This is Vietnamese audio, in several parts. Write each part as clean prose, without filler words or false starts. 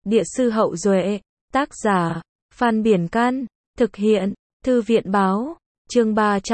Địa sư Hậu Duệ, tác giả, Phan Biển Can, thực hiện, Thư viện Báo, chương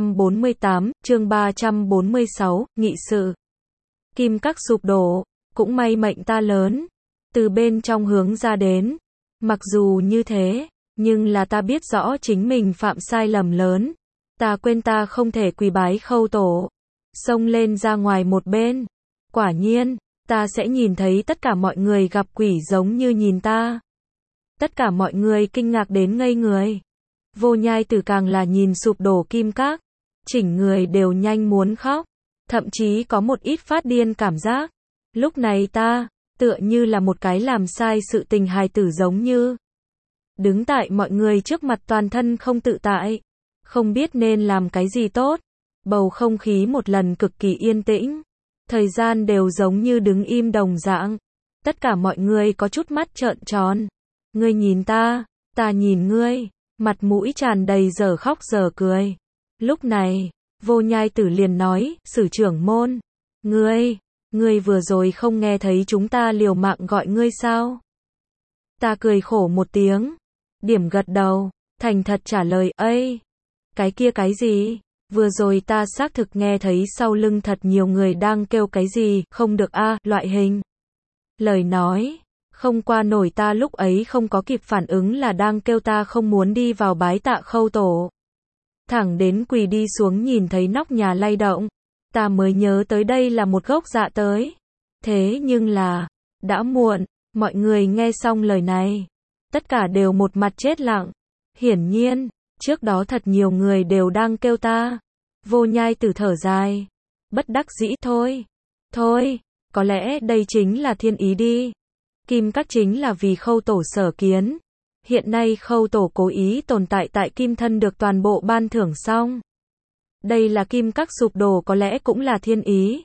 348, chương 346, nghị sự. Kim các sụp đổ, cũng may mệnh ta lớn, từ bên trong hướng ra đến. Mặc dù như thế, nhưng là ta biết rõ chính mình phạm sai lầm lớn. Ta quên ta không thể quỳ bái Khâu Tổ. Xông lên ra ngoài một bên. Quả nhiên, ta sẽ nhìn thấy tất cả mọi người gặp quỷ giống như nhìn ta. Tất cả mọi người kinh ngạc đến ngây người. Vô Nhai Tử càng là nhìn sụp đổ kim các, chỉnh người đều nhanh muốn khóc, thậm chí có một ít phát điên cảm giác. Lúc này ta, tựa như là một cái làm sai sự tình hài tử giống như. Đứng tại mọi người trước mặt toàn thân không tự tại, không biết nên làm cái gì tốt. Bầu không khí một lần cực kỳ yên tĩnh, thời gian đều giống như đứng im đồng dạng. Tất cả mọi người có chút mắt trợn tròn. Ngươi nhìn ta nhìn ngươi, mặt mũi tràn đầy dở khóc dở cười. Lúc này, Vô Nhai Tử liền nói, Sử trưởng môn, ngươi vừa rồi không nghe thấy chúng ta liều mạng gọi ngươi sao? Ta cười khổ một tiếng, điểm gật đầu, thành thật trả lời, ây, cái kia cái gì? Vừa rồi ta xác thực nghe thấy sau lưng thật nhiều người đang kêu cái gì, không được a, loại hình. Lời nói, không qua nổi ta lúc ấy không có kịp phản ứng là đang kêu ta không muốn đi vào bái tạ Khâu Tổ. Thẳng đến quỳ đi xuống nhìn thấy nóc nhà lay động, ta mới nhớ tới đây là một gốc dạ tới. Thế nhưng là, đã muộn, mọi người nghe xong lời này, tất cả đều một mặt chết lặng. Hiển nhiên, trước đó thật nhiều người đều đang kêu ta. Vô Nhai Tử thở dài, bất đắc dĩ, thôi, có lẽ đây chính là thiên ý đi. Kim các chính là vì Khâu Tổ sở kiến. Hiện nay Khâu Tổ cố ý tồn tại tại Kim thân được toàn bộ ban thưởng xong. Đây là Kim các sụp đổ có lẽ cũng là thiên ý.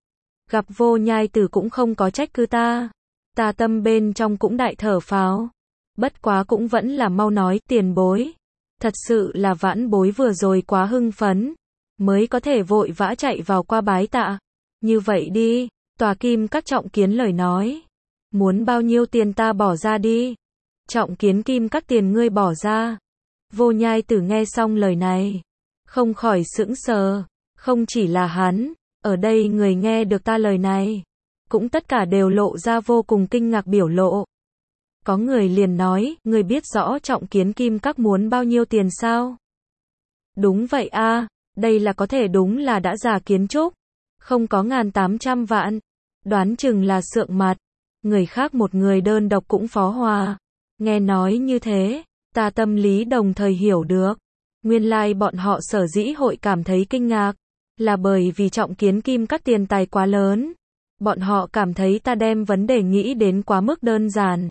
Gặp Vô Nhai Tử cũng không có trách cứ ta. Ta tâm bên trong cũng đại thở phào. Bất quá cũng vẫn là mau nói, tiền bối. Thật sự là vãn bối vừa rồi quá hưng phấn, mới có thể vội vã chạy vào qua bái tạ. Như vậy đi, tòa Kim các trọng kiến lời nói. Muốn bao nhiêu tiền ta bỏ ra đi. Trọng kiến Kim các tiền ngươi bỏ ra. Vô Nhai Tử nghe xong lời này, không khỏi sững sờ. Không chỉ là hắn, ở đây người nghe được ta lời này, cũng tất cả đều lộ ra vô cùng kinh ngạc biểu lộ. Có người liền nói, ngươi biết rõ trọng kiến Kim các muốn bao nhiêu tiền sao? Đúng vậy a, đây là có thể đúng là đã già kiến trúc. Không có 1.800 vạn. Đoán chừng là sượng mặt. Người khác một người đơn độc cũng phó hòa. Nghe nói như thế, ta tâm lý đồng thời hiểu được. Nguyên lai bọn họ sở dĩ hội cảm thấy kinh ngạc, là bởi vì trọng kiến Kim các tiền tài quá lớn. Bọn họ cảm thấy ta đem vấn đề nghĩ đến quá mức đơn giản.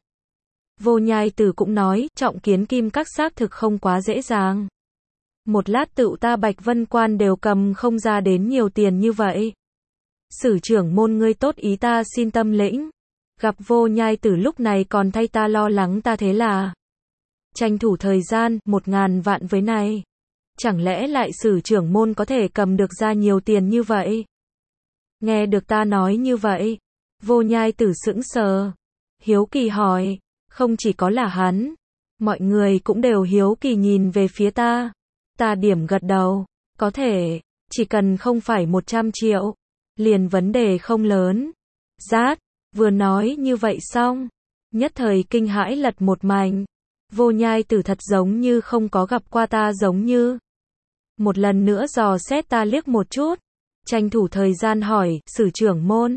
Vô Nhai Tử cũng nói, trọng kiến Kim các xác thực không quá dễ dàng. Một lát tựu ta Bạch Vân Quan đều cầm không ra đến nhiều tiền như vậy. Sử trưởng môn ngươi tốt ý ta xin tâm lĩnh. Gặp Vô Nhai Tử lúc này còn thay ta lo lắng, ta thế là tranh thủ thời gian, 1.000 vạn với này. Chẳng lẽ lại Sử trưởng môn có thể cầm được ra nhiều tiền như vậy? Nghe được ta nói như vậy, Vô Nhai Tử sững sờ, hiếu kỳ hỏi, không chỉ có là hắn, mọi người cũng đều hiếu kỳ nhìn về phía ta. Ta điểm gật đầu, có thể, chỉ cần không phải 100 triệu, liền vấn đề không lớn. Rát, vừa nói như vậy xong, nhất thời kinh hãi lật một mảnh. Vô Nhai Tử thật giống như không có gặp qua ta giống như. Một lần nữa dò xét ta liếc một chút, tranh thủ thời gian hỏi, Sử trưởng môn,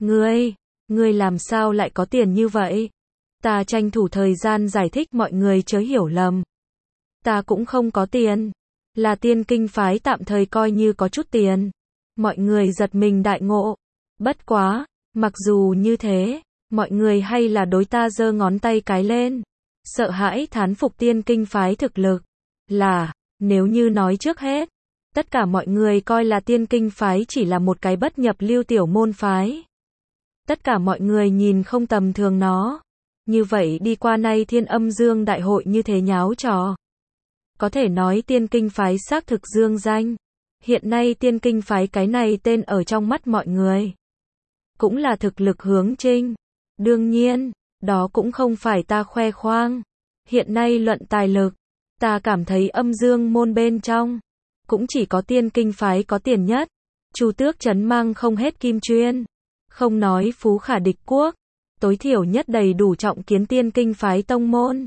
ngươi làm sao lại có tiền như vậy? Ta tranh thủ thời gian giải thích, mọi người chớ hiểu lầm. Ta cũng không có tiền, là Tiên Kinh phái tạm thời coi như có chút tiền. Mọi người giật mình đại ngộ. Bất quá, mặc dù như thế, mọi người hay là đối ta giơ ngón tay cái lên. Sợ hãi thán phục Tiên Kinh phái thực lực. Là, nếu như nói trước hết, tất cả mọi người coi là Tiên Kinh phái chỉ là một cái bất nhập lưu tiểu môn phái. Tất cả mọi người nhìn không tầm thường nó. Như vậy đi qua nay Thiên Âm Dương đại hội như thế nháo trò. Có thể nói Tiên Kinh phái xác thực dương danh. Hiện nay Tiên Kinh phái cái này tên ở trong mắt mọi người cũng là thực lực hướng chinh. Đương nhiên, Đó cũng không phải ta khoe khoang. Hiện nay luận tài lực, ta cảm thấy âm dương môn bên trong, cũng chỉ có tiên kinh phái có tiền nhất. Chu Tước trấn mang không hết kim chuyên. Không nói phú khả địch quốc, tối thiểu nhất đầy đủ trọng kiến tiên kinh phái tông môn.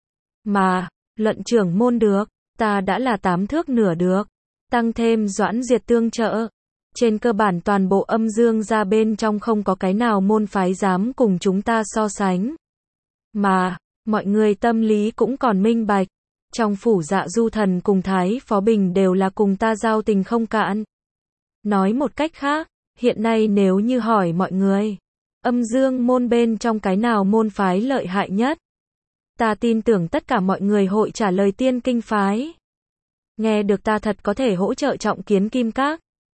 Mà, luận trưởng môn được, ta đã là 8 thước nửa được. Tăng thêm Doãn Diệt tương trợ. Trên cơ bản toàn bộ âm dương ra bên trong không có cái nào môn phái dám cùng chúng ta so sánh. Mà, mọi người tâm lý cũng còn minh bạch. Trong phủ Dạ Du Thần cùng Thái Phó Bình đều là cùng ta giao tình không cạn. Nói một cách khác, hiện nay nếu như hỏi mọi người, âm dương môn bên trong cái nào môn phái lợi hại nhất? Ta tin tưởng tất cả mọi người hội trả lời tiên kinh phái. Nghe được ta thật có thể hỗ trợ trọng kiến kim các.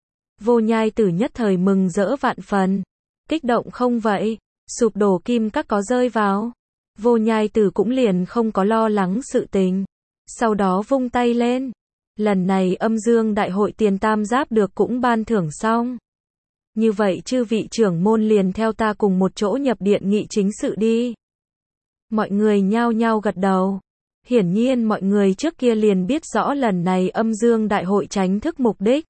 Vô Nhai Tử nhất thời mừng rỡ vạn phần. Kích động không vậy? Sụp đổ kim các có rơi vào. Vô Nhai Tử cũng liền không có lo lắng sự tình. Sau đó vung tay lên. Lần này âm dương đại hội tiền tam giáp được cũng ban thưởng xong. Như vậy chư vị trưởng môn liền theo ta cùng một chỗ nhập điện nghị chính sự đi. Mọi người nhao nhao gật đầu. Hiển nhiên mọi người trước kia liền biết rõ lần này âm dương đại hội tránh thức mục đích.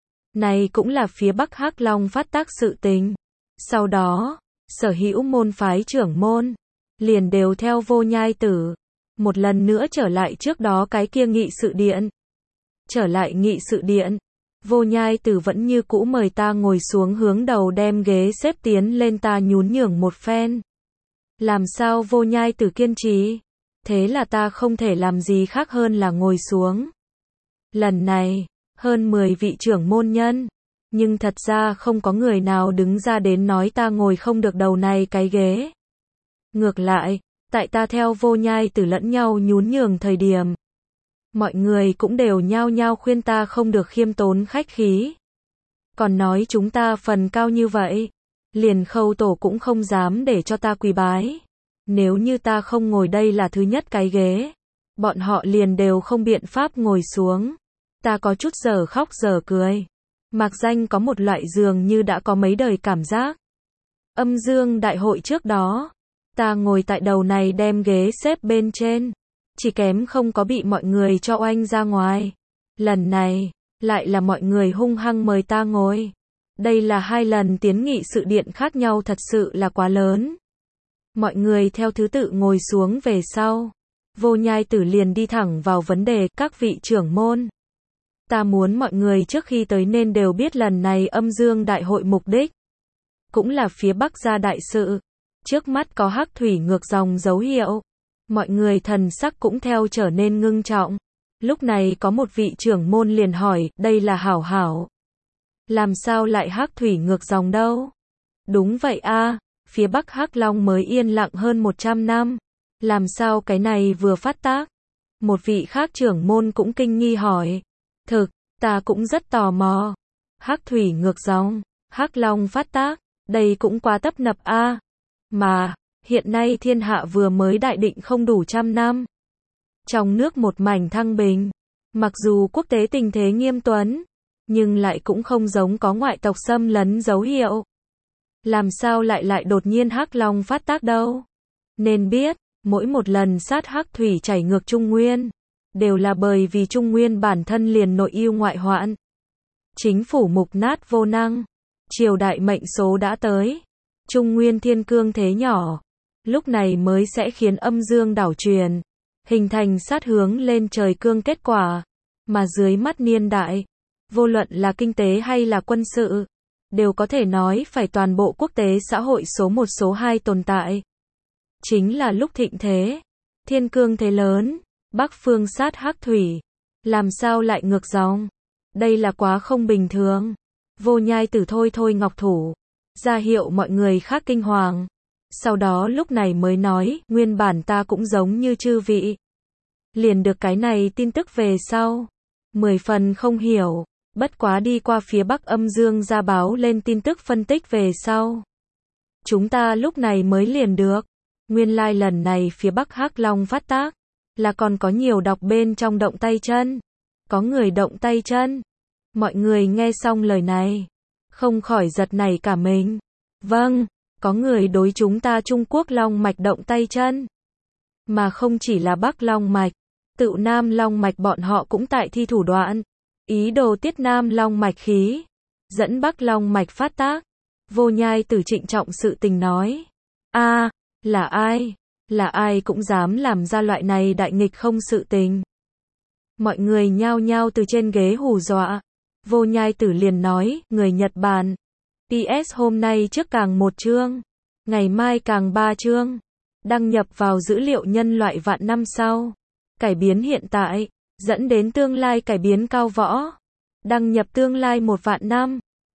Này cũng là phía Bắc Hắc Long phát tác sự tình. Sau đó, sở hữu môn phái trưởng môn, liền đều theo Vô Nhai Tử. Một lần nữa trở lại trước đó cái kia nghị sự điện. Trở lại nghị sự điện, Vô Nhai Tử vẫn như cũ mời ta ngồi xuống hướng đầu đem ghế xếp tiến lên ta nhún nhường một phen. Làm sao Vô Nhai Tử kiên trì? Thế là ta không thể làm gì khác hơn là ngồi xuống. Lần này, hơn 10 vị trưởng môn nhân, nhưng thật ra không có người nào đứng ra đến nói ta ngồi không được đầu này cái ghế. Ngược lại, tại ta theo Vô Nhai Tử lẫn nhau nhún nhường thời điểm, mọi người cũng đều nhao nhao khuyên ta không được khiêm tốn khách khí. Còn nói chúng ta phần cao như vậy, liền Khâu tổ cũng không dám để cho ta quỳ bái. Nếu như ta không ngồi đây là thứ nhất cái ghế, bọn họ liền đều không biện pháp ngồi xuống. Ta có chút giờ khóc giờ cười. Mạc danh có một loại dường như đã có mấy đời cảm giác. Âm dương đại hội trước đó, ta ngồi tại đầu này đem ghế xếp bên trên. Chỉ kém không có bị mọi người cho oanh ra ngoài. Lần này, lại là mọi người hung hăng mời ta ngồi. Đây là 2 lần tiến nghị sự điện khác nhau thật sự là quá lớn. Mọi người theo thứ tự ngồi xuống về sau. Vô Nhai Tử liền đi thẳng vào vấn đề các vị trưởng môn. Ta muốn mọi người trước khi tới nên đều biết lần này âm dương đại hội mục đích. Cũng là phía Bắc gia đại sự. Trước mắt có hắc thủy ngược dòng dấu hiệu. Mọi người thần sắc cũng theo trở nên ngưng trọng. Lúc này có một vị trưởng môn liền hỏi, đây là hảo hảo. Làm sao lại hắc thủy ngược dòng đâu? Đúng vậy a, phía Bắc Hắc Long mới yên lặng hơn 100 năm. Làm sao cái này vừa phát tác? Một vị khác trưởng môn cũng kinh nghi hỏi. Thực, ta cũng rất tò mò. Hắc thủy ngược dòng, Hắc Long phát tác, đây cũng quá tấp nập a. Mà, hiện nay thiên hạ vừa mới đại định không đủ 100 năm. Trong nước một mảnh thăng bình. Mặc dù quốc tế tình thế nghiêm tuấn, nhưng lại cũng không giống có ngoại tộc xâm lấn dấu hiệu. Làm sao lại đột nhiên Hắc Long phát tác đâu? Nên biết, mỗi một lần sát hắc thủy chảy ngược Trung Nguyên, đều là bởi vì Trung Nguyên bản thân liền nội ưu ngoại hoạn. Chính phủ mục nát vô năng, triều đại mệnh số đã tới. Trung Nguyên thiên cương thế nhỏ, lúc này mới sẽ khiến âm dương đảo truyền, hình thành sát hướng lên trời cương kết quả. Mà dưới mắt niên đại, vô luận là kinh tế hay là quân sự, đều có thể nói phải toàn bộ quốc tế xã hội số 1 số 2 tồn tại. Chính là lúc thịnh thế, thiên cương thế lớn, Bắc phương sát hắc thủy, làm sao lại ngược dòng? Đây là quá không bình thường. Vô Nhai Tử thôi ngọc thủ, ra hiệu mọi người khác kinh hoàng. Sau đó lúc này mới nói, nguyên bản ta cũng giống như chư vị. Liền được cái này tin tức về sau. 10 phần không hiểu, bất quá đi qua phía Bắc âm dương ra báo lên tin tức phân tích về sau. Chúng ta lúc này mới liền được. Nguyên lai lần này phía Bắc Hắc Long phát tác, là còn có nhiều đọc bên trong động tay chân. Có người động tay chân. Mọi người nghe xong lời này, không khỏi giật nảy cả mình. Vâng, Có người đối chúng ta Trung Quốc long mạch động tay chân. Mà không chỉ là Bắc long mạch, tự Nam long mạch bọn họ cũng tại thi thủ đoạn. Ý đồ tiết Nam long mạch khí, dẫn Bắc long mạch phát tác. Vô Nhai Tử trịnh trọng sự tình nói. A, là ai? Là ai cũng dám làm ra loại này đại nghịch không sự tình. Mọi người nhao nhao từ trên ghế hù dọa. Vô Nhai Tử liền nói, người Nhật Bản. PS hôm nay trước càng 1 chương, ngày mai càng 3 chương. Đăng nhập vào dữ liệu nhân loại vạn năm sau. Cải biến hiện tại, dẫn đến tương lai cải biến cao võ. Đăng nhập tương lai 1 vạn năm.